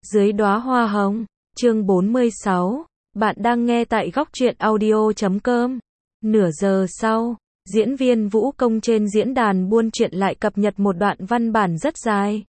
Dưới đóa hoa hồng, chương 46, bạn đang nghe tại góc truyện audio.com. Nửa giờ sau, diễn viên Vũ Công trên diễn đàn buôn chuyện lại cập nhật một đoạn văn bản rất dài.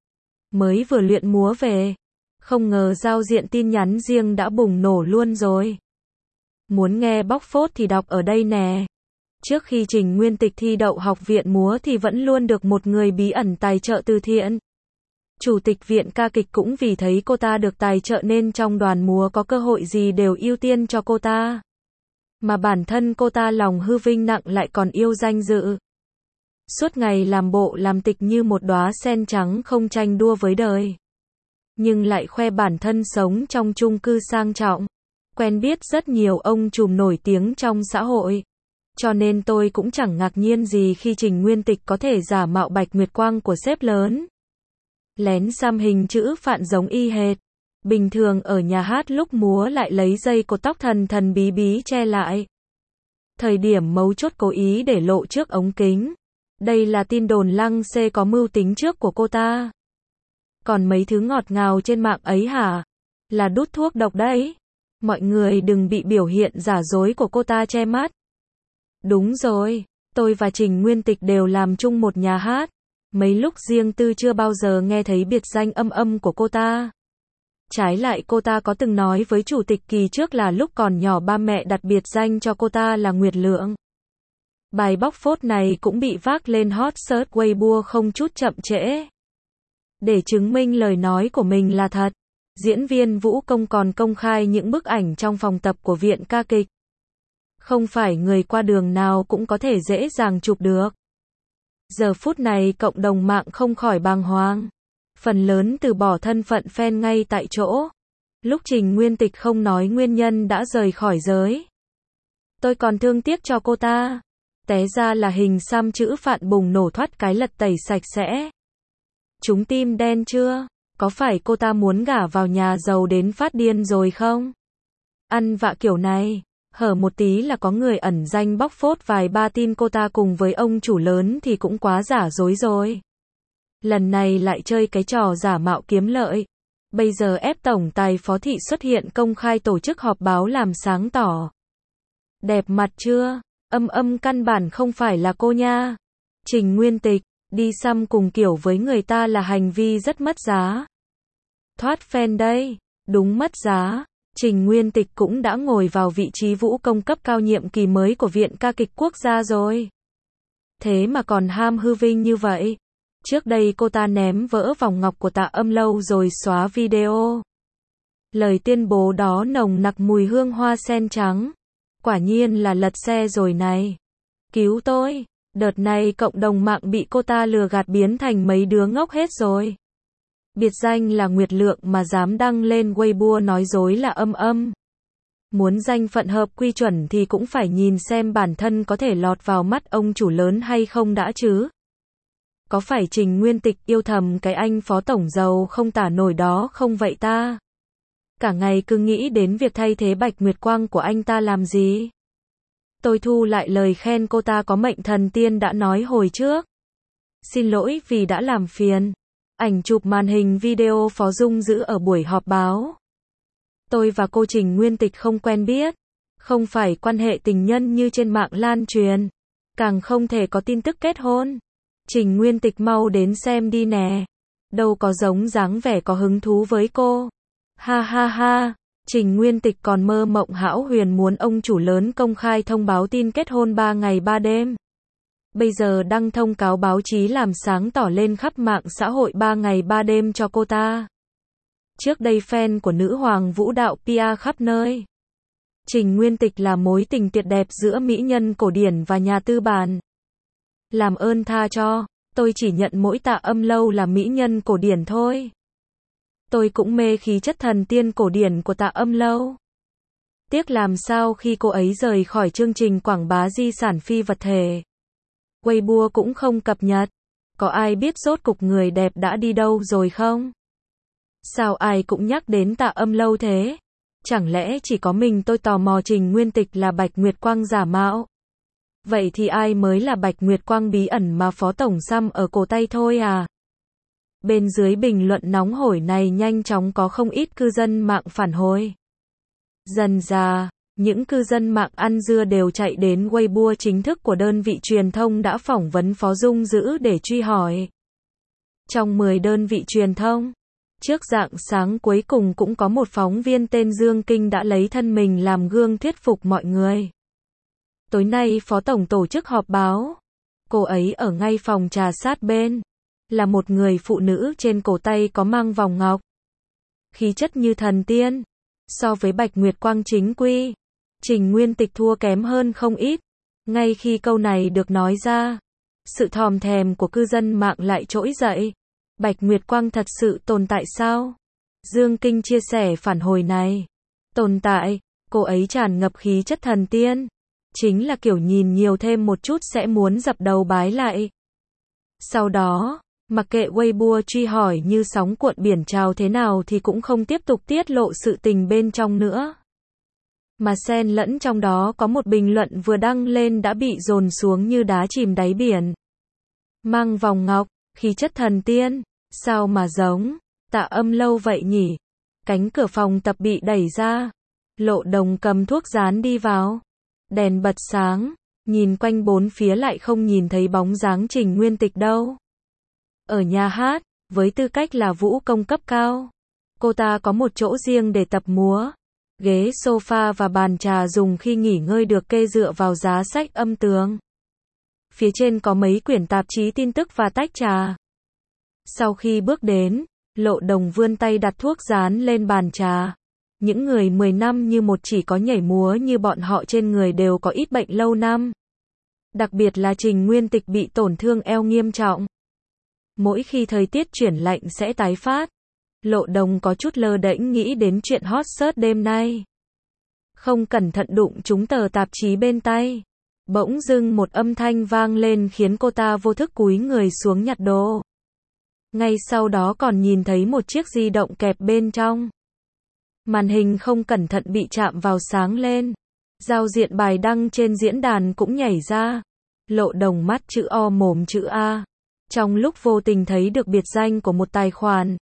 Mới vừa luyện múa về, không ngờ giao diện tin nhắn riêng đã bùng nổ luôn rồi. Muốn nghe bóc phốt thì đọc ở đây nè. Trước khi Trình Nguyên Tịch thi đậu học viện múa thì vẫn luôn được một người bí ẩn tài trợ từ thiện. Chủ tịch viện ca kịch cũng vì thấy cô ta được tài trợ nên trong đoàn múa có cơ hội gì đều ưu tiên cho cô ta. Mà bản thân cô ta lòng hư vinh nặng lại còn yêu danh dự. Suốt ngày làm bộ làm tịch như một đóa sen trắng không tranh đua với đời. Nhưng lại khoe bản thân sống trong chung cư sang trọng. Quen biết rất nhiều ông trùm nổi tiếng trong xã hội. Cho nên tôi cũng chẳng ngạc nhiên gì khi Trình Nguyên Tịch có thể giả mạo Bạch Nguyệt Quang của sếp lớn. Lén xăm hình chữ Phạn giống y hệt. Bình thường ở nhà hát lúc múa lại lấy dây cột tóc thần thần bí bí che lại. Thời điểm mấu chốt cố ý để lộ trước ống kính. Đây là tin đồn lăng xê có mưu tính trước của cô ta. Còn mấy thứ ngọt ngào trên mạng ấy hả? Là đút thuốc độc đấy. Mọi người đừng bị biểu hiện giả dối của cô ta che mắt. Đúng rồi, tôi và Trình Nguyên Tịch đều làm chung một nhà hát. Mấy lúc riêng tư chưa bao giờ nghe thấy biệt danh âm âm của cô ta. Trái lại cô ta có từng nói với chủ tịch kỳ trước là lúc còn nhỏ ba mẹ đặt biệt danh cho cô ta là Nguyệt Lượng. Bài bóc phốt này cũng bị vác lên hot search Weibo không chút chậm trễ. Để chứng minh lời nói của mình là thật, diễn viên Vũ Công còn công khai những bức ảnh trong phòng tập của viện ca kịch. Không phải người qua đường nào cũng có thể dễ dàng chụp được. Giờ phút này cộng đồng mạng không khỏi bàng hoàng. Phần lớn từ bỏ thân phận fan ngay tại chỗ. Lúc Trình Nguyên Tịch không nói nguyên nhân đã rời khỏi giới. Tôi còn thương tiếc cho cô ta. Té ra là hình xăm chữ Phạn bùng nổ thoát cái lật tẩy sạch sẽ. Chúng tim đen chưa? Có phải cô ta muốn gả vào nhà giàu đến phát điên rồi không? Ăn vạ kiểu này. Hở một tí là có người ẩn danh bóc phốt vài ba tin cô ta cùng với ông chủ lớn thì cũng quá giả dối rồi. Lần này lại chơi cái trò giả mạo kiếm lợi. Bây giờ ép tổng tài Phó Thị xuất hiện công khai tổ chức họp báo làm sáng tỏ. Đẹp mặt chưa? Âm âm căn bản không phải là cô nha. Trình Nguyên Tịch, đi xăm cùng kiểu với người ta là hành vi rất mất giá. Thoát fan đây, đúng mất giá. Trình Nguyên Tịch cũng đã ngồi vào vị trí Vũ Công cấp cao nhiệm kỳ mới của Viện ca kịch quốc gia rồi. Thế mà còn ham hư vinh như vậy. Trước đây cô ta ném vỡ vòng ngọc của Tạ Âm Lâu rồi xóa video. Lời tuyên bố đó nồng nặc mùi hương hoa sen trắng. Quả nhiên là lật xe rồi này. Cứu tôi. Đợt này cộng đồng mạng bị cô ta lừa gạt biến thành mấy đứa ngốc hết rồi. Biệt danh là Nguyệt Lượng mà dám đăng lên Weibo nói dối là âm âm. Muốn danh phận hợp quy chuẩn thì cũng phải nhìn xem bản thân có thể lọt vào mắt ông chủ lớn hay không đã chứ. Có phải Trình Nguyên Tịch yêu thầm cái anh phó tổng giàu không tả nổi đó không vậy ta? Cả ngày cứ nghĩ đến việc thay thế Bạch Nguyệt Quang của anh ta làm gì? Tôi thu lại lời khen cô ta có mệnh thần tiên đã nói hồi trước. Xin lỗi vì đã làm phiền. Ảnh chụp màn hình video Phó Dung giữ ở buổi họp báo. Tôi và cô Trình Nguyên Tịch không quen biết. Không phải quan hệ tình nhân như trên mạng lan truyền. Càng không thể có tin tức kết hôn. Trình Nguyên Tịch mau đến xem đi nè. Đâu có giống dáng vẻ có hứng thú với cô. Ha ha ha. Trình Nguyên Tịch còn mơ mộng hão huyền muốn ông chủ lớn công khai thông báo tin kết hôn 3 ngày 3 đêm. Bây giờ đăng thông cáo báo chí làm sáng tỏ lên khắp mạng xã hội 3 ngày 3 đêm cho cô ta. Trước đây fan của nữ hoàng vũ đạo PR khắp nơi. Trình Nguyên Tịch là mối tình tuyệt đẹp giữa mỹ nhân cổ điển và nhà tư bản. Làm ơn tha cho, tôi chỉ nhận mỗi Tạ Âm Lâu là mỹ nhân cổ điển thôi. Tôi cũng mê khí chất thần tiên cổ điển của Tạ Âm Lâu. Tiếc làm sao khi cô ấy rời khỏi chương trình quảng bá di sản phi vật thể. Weibo cũng không cập nhật. Có ai biết rốt cục người đẹp đã đi đâu rồi không? Sao ai cũng nhắc đến Tạ Âm Lâu thế? Chẳng lẽ chỉ có mình tôi tò mò Trình Nguyên Tịch là Bạch Nguyệt Quang giả mạo? Vậy thì ai mới là Bạch Nguyệt Quang bí ẩn mà Phó Tổng xăm ở cổ tay thôi à? Bên dưới bình luận nóng hổi này nhanh chóng có không ít cư dân mạng phản hồi. Dần dà, những cư dân mạng ăn dưa đều chạy đến Weibo chính thức của đơn vị truyền thông đã phỏng vấn Phó Dung Dữ để truy hỏi. Trong 10 đơn vị truyền thông, trước rạng sáng cuối cùng cũng có một phóng viên tên Dương Kinh đã lấy thân mình làm gương thuyết phục mọi người. Tối nay Phó Tổng tổ chức họp báo. Cô ấy ở ngay phòng trà sát bên. Là một người phụ nữ trên cổ tay có mang vòng ngọc. Khí chất như thần tiên. So với Bạch Nguyệt Quang chính quy, Trình Nguyên Tịch thua kém hơn không ít. Ngay khi câu này được nói ra, sự thòm thèm của cư dân mạng lại trỗi dậy. Bạch Nguyệt Quang thật sự tồn tại sao? Dương Kinh chia sẻ phản hồi này. Tồn tại, cô ấy tràn ngập khí chất thần tiên. Chính là kiểu nhìn nhiều thêm một chút sẽ muốn dập đầu bái lại. Sau đó, mặc kệ Weibo truy hỏi như sóng cuộn biển trào thế nào thì cũng không tiếp tục tiết lộ sự tình bên trong nữa. Mà xen lẫn trong đó có một bình luận vừa đăng lên đã bị dồn xuống như đá chìm đáy biển. Mang vòng ngọc, khí chất thần tiên, sao mà giống, Tạ Âm lâu vậy nhỉ? Cánh cửa phòng tập bị đẩy ra. Lộ Đồng cầm thuốc dán đi vào. Đèn bật sáng, nhìn quanh bốn phía lại không nhìn thấy bóng dáng Trình Nguyên Tịch đâu. Ở nhà hát, với tư cách là vũ công cấp cao, cô ta có một chỗ riêng để tập múa. Ghế sofa và bàn trà dùng khi nghỉ ngơi được kê dựa vào giá sách âm tường. Phía trên có mấy quyển tạp chí tin tức và tách trà. Sau khi bước đến, Lộ Đồng vươn tay đặt thuốc dán lên bàn trà. Những người 10 năm như một chỉ có nhảy múa như bọn họ trên người đều có ít bệnh lâu năm. Đặc biệt là Trình Nguyên Tịch bị tổn thương eo nghiêm trọng. Mỗi khi thời tiết chuyển lạnh sẽ tái phát. Lộ Đồng có chút lơ đễnh nghĩ đến chuyện hot search đêm nay. Không cẩn thận đụng trúng tờ tạp chí bên tay. Bỗng dưng một âm thanh vang lên khiến cô ta vô thức cúi người xuống nhặt đồ. Ngay sau đó còn nhìn thấy một chiếc di động kẹp bên trong. Màn hình không cẩn thận bị chạm vào sáng lên. Giao diện bài đăng trên diễn đàn cũng nhảy ra. Lộ Đồng mắt chữ O mồm chữ A. Trong lúc vô tình thấy được biệt danh của một tài khoản.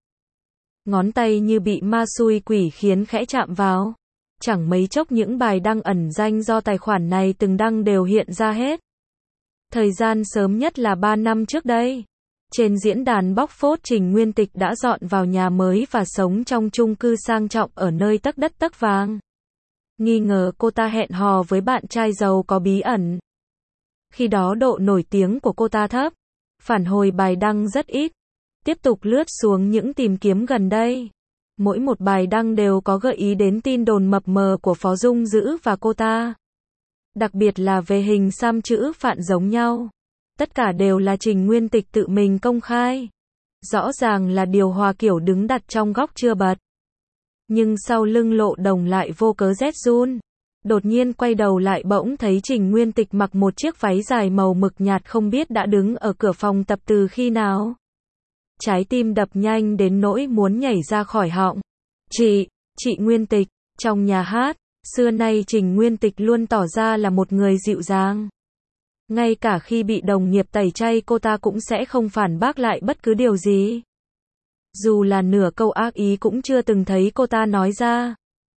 Ngón tay như bị ma xui quỷ khiến khẽ chạm vào. Chẳng mấy chốc những bài đăng ẩn danh do tài khoản này từng đăng đều hiện ra hết. Thời gian sớm nhất là 3 năm trước đây. Trên diễn đàn bóc phốt Trình Nguyên Tịch đã dọn vào nhà mới và sống trong chung cư sang trọng ở nơi tấc đất tấc vàng. Nghi ngờ cô ta hẹn hò với bạn trai giàu có bí ẩn. Khi đó độ nổi tiếng của cô ta thấp. Phản hồi bài đăng rất ít. Tiếp tục lướt xuống những tìm kiếm gần đây. Mỗi một bài đăng đều có gợi ý đến tin đồn mập mờ của Phó Dung Dữ và cô ta. Đặc biệt là về hình xăm chữ phạn giống nhau. Tất cả đều là Trình Nguyên Tịch tự mình công khai. Rõ ràng là điều hòa kiểu đứng đặt trong góc chưa bật. Nhưng sau lưng Lộ Đồng lại vô cớ rét run. Đột nhiên quay đầu lại bỗng thấy Trình Nguyên Tịch mặc một chiếc váy dài màu mực nhạt không biết đã đứng ở cửa phòng tập từ khi nào. Trái tim đập nhanh đến nỗi muốn nhảy ra khỏi họng. Chị Nguyên Tịch, trong nhà hát, xưa nay Trình Nguyên Tịch luôn tỏ ra là một người dịu dàng. Ngay cả khi bị đồng nghiệp tẩy chay cô ta cũng sẽ không phản bác lại bất cứ điều gì. Dù là nửa câu ác ý cũng chưa từng thấy cô ta nói ra.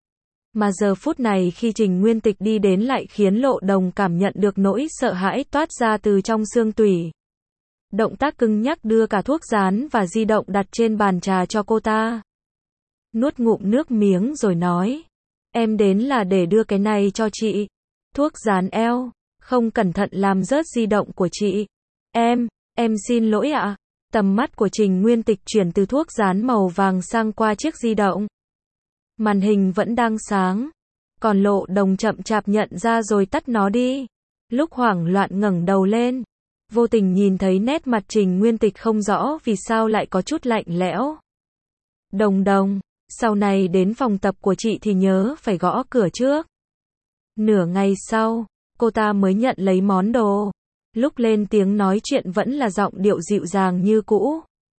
Mà giờ phút này khi Trình Nguyên Tịch đi đến lại khiến Lộ Đồng cảm nhận được nỗi sợ hãi toát ra từ trong xương tủy. Động tác cứng nhắc đưa cả thuốc dán và di động đặt trên bàn trà cho cô ta. Nuốt ngụm nước miếng rồi nói. Em đến là để đưa cái này cho chị. Thuốc dán eo. Không cẩn thận làm rớt di động của chị. Em xin lỗi ạ. Tầm mắt của Trình Nguyên Tịch chuyển từ thuốc dán màu vàng sang qua chiếc di động. Màn hình vẫn đang sáng. Còn Lộ Đồng chậm chạp nhận ra rồi tắt nó đi. Lúc hoảng loạn ngẩng đầu lên. Vô tình nhìn thấy nét mặt Trình Nguyên Tịch không rõ vì sao lại có chút lạnh lẽo. Đồng, sau này đến phòng tập của chị thì nhớ phải gõ cửa trước. Nửa ngày sau, cô ta mới nhận lấy món đồ. Lúc lên tiếng nói chuyện vẫn là giọng điệu dịu dàng như cũ.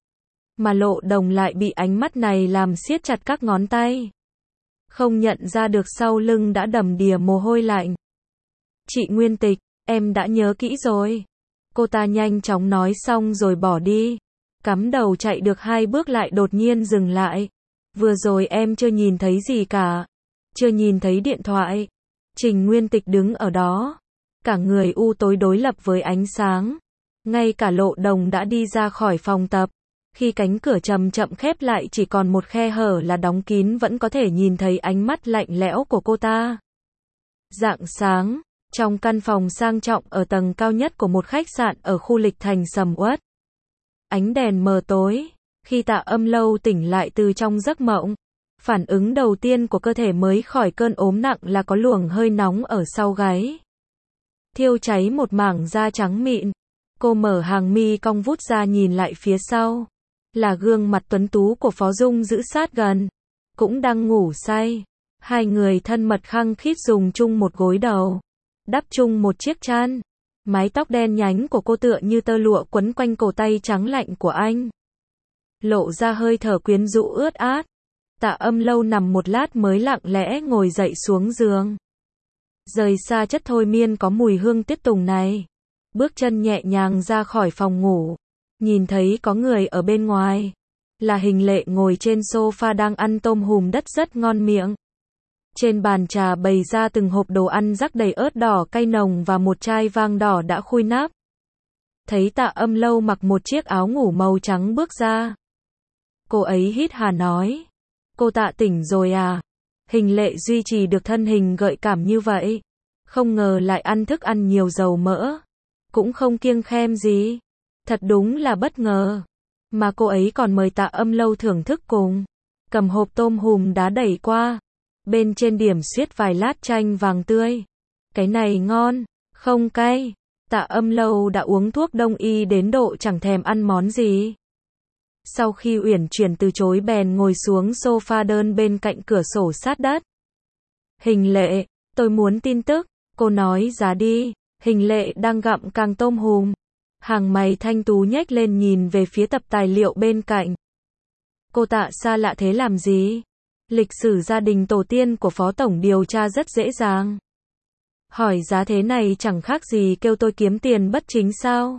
Mà Lộ Đồng lại bị ánh mắt này làm siết chặt các ngón tay. Không nhận ra được sau lưng đã đầm đìa mồ hôi lạnh. Chị Nguyên Tịch, em đã nhớ kỹ rồi. Cô ta nhanh chóng nói xong rồi bỏ đi. Cắm đầu chạy được 2 bước lại đột nhiên dừng lại. Vừa rồi em chưa nhìn thấy gì cả. Chưa nhìn thấy điện thoại. Trình Nguyên Tịch đứng ở đó. Cả người u tối đối lập với ánh sáng. Ngay cả Lộ Đồng đã đi ra khỏi phòng tập. Khi cánh cửa chậm chậm khép lại chỉ còn một khe hở là đóng kín vẫn có thể nhìn thấy ánh mắt lạnh lẽo của cô ta. Rạng sáng, trong căn phòng sang trọng ở tầng cao nhất của một khách sạn ở khu Lịch Thành sầm uất. Ánh đèn mờ tối, khi Tạ Âm Lâu tỉnh lại từ trong giấc mộng, phản ứng đầu tiên của cơ thể mới khỏi cơn ốm nặng là có luồng hơi nóng ở sau gáy. Thiêu cháy một mảng da trắng mịn. Cô mở hàng mi cong vút ra nhìn lại phía sau. Là gương mặt tuấn tú của Phó Dung giữ sát gần. Cũng đang ngủ say. Hai người thân mật khăng khít dùng chung một gối đầu. Đắp chung một chiếc chăn. Mái tóc đen nhánh của cô tựa như tơ lụa quấn quanh cổ tay trắng lạnh của anh. Lộ ra hơi thở quyến rũ ướt át. Tạ Âm Lâu nằm một lát mới lặng lẽ ngồi dậy xuống giường. Rời xa chất thôi miên có mùi hương tiết tùng này. Bước chân nhẹ nhàng ra khỏi phòng ngủ. Nhìn thấy có người ở bên ngoài. Là Hình Lệ ngồi trên sofa đang ăn tôm hùm đất rất ngon miệng. Trên bàn trà bày ra từng hộp đồ ăn rắc đầy ớt đỏ cay nồng và một chai vang đỏ đã khui nắp. Thấy Tạ Âm Lâu mặc một chiếc áo ngủ màu trắng bước ra. Cô ấy hít hà nói. Cô Tạ tỉnh rồi à? Hình Lệ duy trì được thân hình gợi cảm như vậy. Không ngờ lại ăn thức ăn nhiều dầu mỡ. Cũng không kiêng khem gì. Thật đúng là bất ngờ. Mà cô ấy còn mời Tạ Âm Lâu thưởng thức cùng. Cầm hộp tôm hùm đá đẩy qua. Bên trên điểm xuyết vài lát chanh vàng tươi. Cái này ngon, không cay. Tạ Âm Lâu đã uống thuốc đông y đến độ chẳng thèm ăn món gì. Sau khi uyển chuyển từ chối bèn ngồi xuống sofa đơn bên cạnh cửa sổ sát đất. Hình Lệ, tôi muốn tin tức. Cô nói giá đi. Hình Lệ đang gặm càng tôm hùm. Hàng mày thanh tú nhếch lên nhìn về phía tập tài liệu bên cạnh. Cô Tạ xa lạ thế làm gì? Lịch sử gia đình tổ tiên của Phó Tổng điều tra rất dễ dàng. Hỏi giá thế này chẳng khác gì kêu tôi kiếm tiền bất chính sao?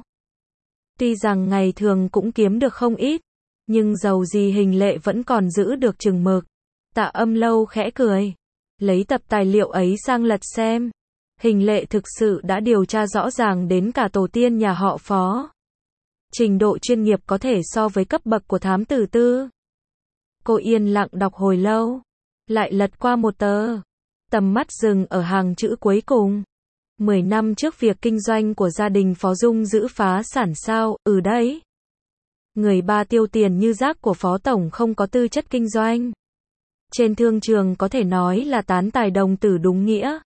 Tuy rằng ngày thường cũng kiếm được không ít, nhưng dầu gì Hình Lệ vẫn còn giữ được chừng mực. Tạ Âm Lâu khẽ cười. Lấy tập tài liệu ấy sang lật xem. Hình Lệ thực sự đã điều tra rõ ràng đến cả tổ tiên nhà họ Phó. Trình độ chuyên nghiệp có thể so với cấp bậc của thám tử tư. Cô yên lặng đọc hồi lâu. Lại lật qua một tờ. Tầm mắt dừng ở hàng chữ cuối cùng. 10 năm trước việc kinh doanh của gia đình Phó Dung giữ phá sản sao? Đấy. Người ba tiêu tiền như rác của Phó Tổng không có tư chất kinh doanh. Trên thương trường có thể nói là tán tài đồng tử đúng nghĩa.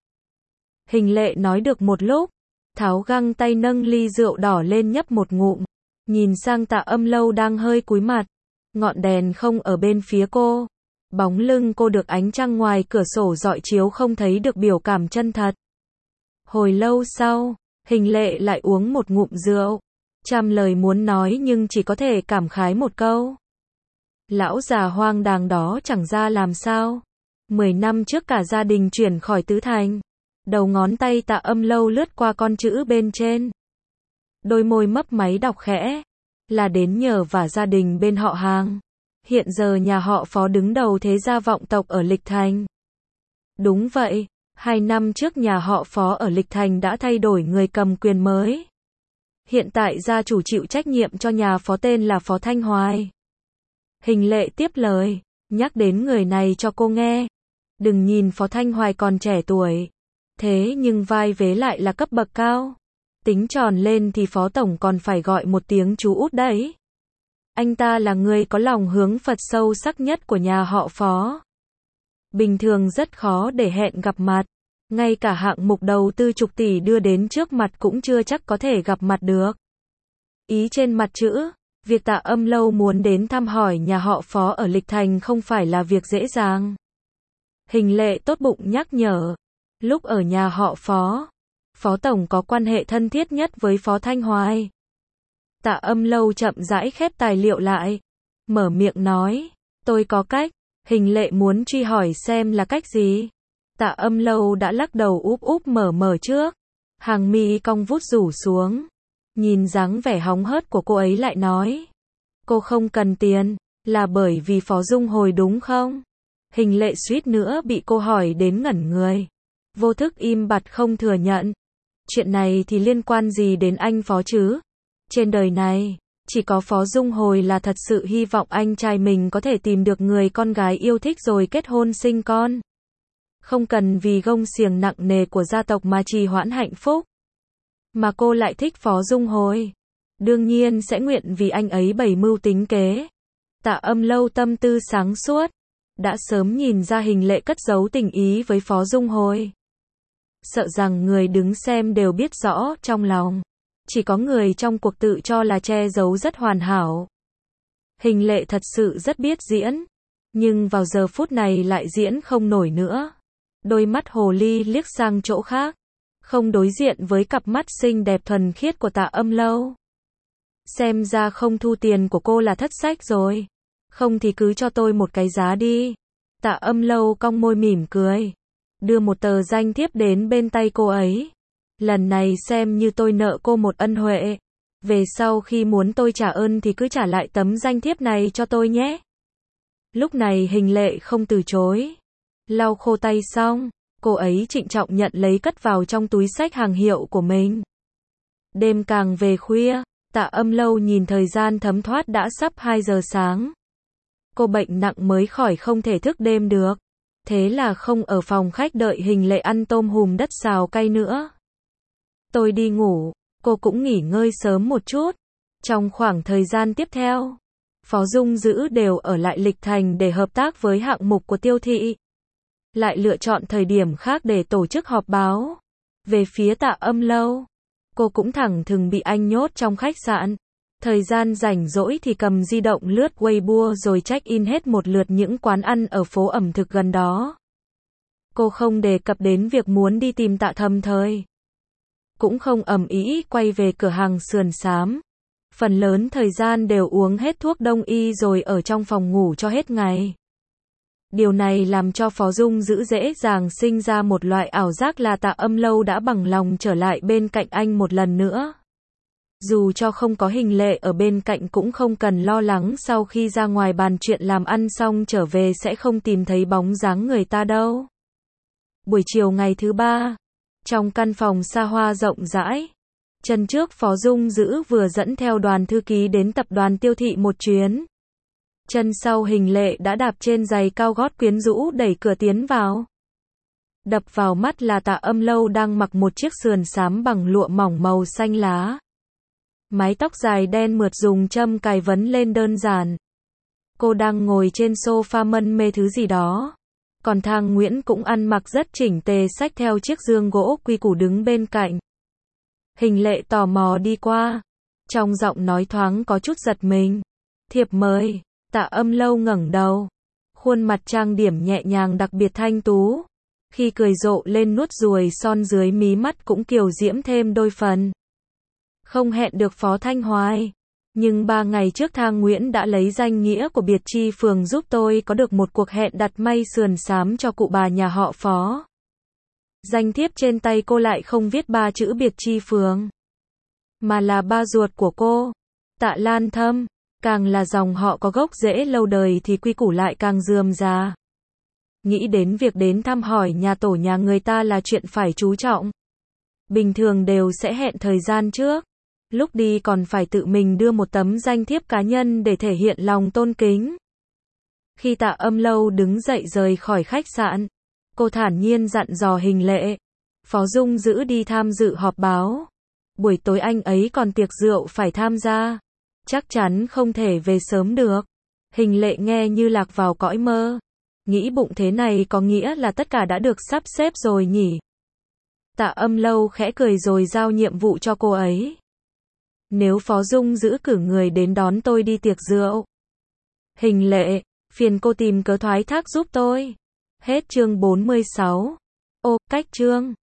Hình Lệ nói được một lúc. Tháo găng tay nâng ly rượu đỏ lên nhấp một ngụm. Nhìn sang Tạ Âm Lâu đang hơi cúi mặt. Ngọn đèn không ở bên phía cô. Bóng lưng cô được ánh trăng ngoài cửa sổ rọi chiếu không thấy được biểu cảm chân thật. Hồi lâu sau, Hình Lệ lại uống một ngụm rượu. Trăm lời muốn nói nhưng chỉ có thể cảm khái một câu. Lão già hoang đàng đó chẳng ra làm sao. 10 năm trước cả gia đình chuyển khỏi Tứ Thành. Đầu ngón tay Tạ Âm Lâu lướt qua con chữ bên trên. Đôi môi mấp máy đọc khẽ. Là đến nhờ vả gia đình bên họ hàng. Hiện giờ nhà họ Phó đứng đầu thế gia vọng tộc ở Lịch Thành. Đúng vậy, 2 năm trước nhà họ Phó ở Lịch Thành đã thay đổi người cầm quyền mới. Hiện tại gia chủ chịu trách nhiệm cho nhà Phó tên là Phó Thanh Hoài. Hình Lệ tiếp lời, nhắc đến người này cho cô nghe. Đừng nhìn Phó Thanh Hoài còn trẻ tuổi. Thế nhưng vai vế lại là cấp bậc cao. Tính tròn lên thì Phó Tổng còn phải gọi một tiếng chú út đấy. Anh ta là người có lòng hướng Phật sâu sắc nhất của nhà họ Phó. Bình thường rất khó để hẹn gặp mặt. Ngay cả hạng mục đầu tư chục tỷ đưa đến trước mặt cũng chưa chắc có thể gặp mặt được. Ý trên mặt chữ, việc Tạ Âm Lâu muốn đến thăm hỏi nhà họ Phó ở Lịch Thành không phải là việc dễ dàng. Hình Lệ tốt bụng nhắc nhở. Lúc ở nhà họ Phó, Phó Tổng có quan hệ thân thiết nhất với Phó Thanh Hoài. Tạ Âm Lâu chậm rãi khép tài liệu lại. Mở miệng nói, tôi có cách. Hình Lệ muốn truy hỏi xem là cách gì. Tạ Âm Lâu đã lắc đầu úp úp mở trước. Hàng mi cong vút rủ xuống. Nhìn dáng vẻ hóng hớt của cô ấy lại nói. Cô không cần tiền, là bởi vì Phó Dung Hồi đúng không? Hình Lệ suýt nữa bị cô hỏi đến ngẩn người. Vô thức im bặt không thừa nhận. Chuyện này thì liên quan gì đến anh Phó chứ? Trên đời này, chỉ có Phó Dung Hồi là thật sự hy vọng anh trai mình có thể tìm được người con gái yêu thích rồi kết hôn sinh con. Không cần vì gông xiềng nặng nề của gia tộc mà trì hoãn hạnh phúc. Mà cô lại thích Phó Dung Hồi. Đương nhiên sẽ nguyện vì anh ấy bày mưu tính kế. Tạ Âm Lâu tâm tư sáng suốt. Đã sớm nhìn ra Hình Lệ cất giấu tình ý với Phó Dung Hồi. Sợ rằng người đứng xem đều biết rõ trong lòng. Chỉ có người trong cuộc tự cho là che giấu rất hoàn hảo. Hình Lệ thật sự rất biết diễn. Nhưng vào giờ phút này lại diễn không nổi nữa. Đôi mắt hồ ly liếc sang chỗ khác. Không đối diện với cặp mắt xinh đẹp thuần khiết của Tạ Âm Lâu. Xem ra không thu tiền của cô là thất sách rồi. Không thì cứ cho tôi một cái giá đi. Tạ Âm Lâu cong môi mỉm cười. Đưa một tờ danh thiếp đến bên tay cô ấy. Lần này xem như tôi nợ cô một ân huệ. Về sau khi muốn tôi trả ơn thì cứ trả lại tấm danh thiếp này cho tôi nhé. Lúc này Hình Lệ không từ chối. Lau khô tay xong, cô ấy trịnh trọng nhận lấy cất vào trong túi xách hàng hiệu của mình. Đêm càng về khuya, Tạ Âm Lâu nhìn thời gian thấm thoát đã sắp 2 giờ sáng. Cô bệnh nặng mới khỏi không thể thức đêm được. Thế là không ở phòng khách đợi Hình Lệ ăn tôm hùm đất xào cay nữa. Tôi đi ngủ, cô cũng nghỉ ngơi sớm một chút. Trong khoảng thời gian tiếp theo, Phó Dung Dữ đều ở lại Lịch Thành để hợp tác với hạng mục của Tiêu thị. Lại lựa chọn thời điểm khác để tổ chức họp báo. Về phía Tạ Âm Lâu, cô cũng thẳng thừng bị anh nhốt trong khách sạn. Thời gian rảnh rỗi thì cầm di động lướt Weibo rồi check-in hết một lượt những quán ăn ở phố ẩm thực gần đó. Cô không đề cập đến việc muốn đi tìm Tạ Thâm Thời. Cũng không ầm ĩ quay về cửa hàng sườn xám. Phần lớn thời gian đều uống hết thuốc đông y rồi ở trong phòng ngủ cho hết ngày. Điều này làm cho Phó Dung Dữ dễ dàng sinh ra một loại ảo giác là Tạ Âm Lâu đã bằng lòng trở lại bên cạnh anh một lần nữa. Dù cho không có Hình Lệ ở bên cạnh cũng không cần lo lắng sau khi ra ngoài bàn chuyện làm ăn xong trở về sẽ không tìm thấy bóng dáng người ta đâu. Buổi chiều ngày thứ 3, trong căn phòng xa hoa rộng rãi, chân trước Phó Dung Dữ vừa dẫn theo đoàn thư ký đến tập đoàn Tiêu thị một chuyến. Chân sau Hình Lệ đã đạp trên giày cao gót quyến rũ đẩy cửa tiến vào. Đập vào mắt là Tạ Âm Lâu đang mặc một chiếc sườn xám bằng lụa mỏng màu xanh lá. Mái tóc dài đen mượt dùng châm cài vấn lên đơn giản. Cô đang ngồi trên sofa mân mê thứ gì đó. Còn Thang Nguyễn cũng ăn mặc rất chỉnh tề xách theo chiếc dương gỗ quy củ đứng bên cạnh. Hình Lệ tò mò đi qua. Trong giọng nói thoáng có chút giật mình. Thiệp mời. Tạ Âm Lâu ngẩng đầu. Khuôn mặt trang điểm nhẹ nhàng đặc biệt thanh tú. Khi cười rộ lên nuốt ruồi son dưới mí mắt cũng kiều diễm thêm đôi phần. Không hẹn được Phó Thanh Hoài. Nhưng 3 ngày trước Thang Nguyễn đã lấy danh nghĩa của Biệt Chi Phường giúp tôi có được một cuộc hẹn đặt may sườn xám cho cụ bà nhà họ Phó. Danh thiếp trên tay cô lại không viết 3 chữ Biệt Chi Phường, mà là ba ruột của cô, Tạ Lan Thâm. Càng là dòng họ có gốc rễ lâu đời thì quy củ lại càng rườm rà. Nghĩ đến việc đến thăm hỏi nhà tổ nhà người ta là chuyện phải chú trọng. Bình thường đều sẽ hẹn thời gian trước. Lúc đi còn phải tự mình đưa một tấm danh thiếp cá nhân để thể hiện lòng tôn kính. Khi Tạ Âm Lâu đứng dậy rời khỏi khách sạn, cô thản nhiên dặn dò Hình Lệ. Phó Dung Dữ đi tham dự họp báo. Buổi tối anh ấy còn tiệc rượu phải tham gia. Chắc chắn không thể về sớm được. Hình Lệ nghe như lạc vào cõi mơ. Nghĩ bụng thế này có nghĩa là tất cả đã được sắp xếp rồi nhỉ. Tạ Âm Lâu khẽ cười rồi giao nhiệm vụ cho cô ấy. Nếu Phó Dung Dữ cử người đến đón tôi đi tiệc rượu. Hình Lệ, phiền cô tìm cớ thoái thác giúp tôi. Hết chương 46. Ô, cách chương.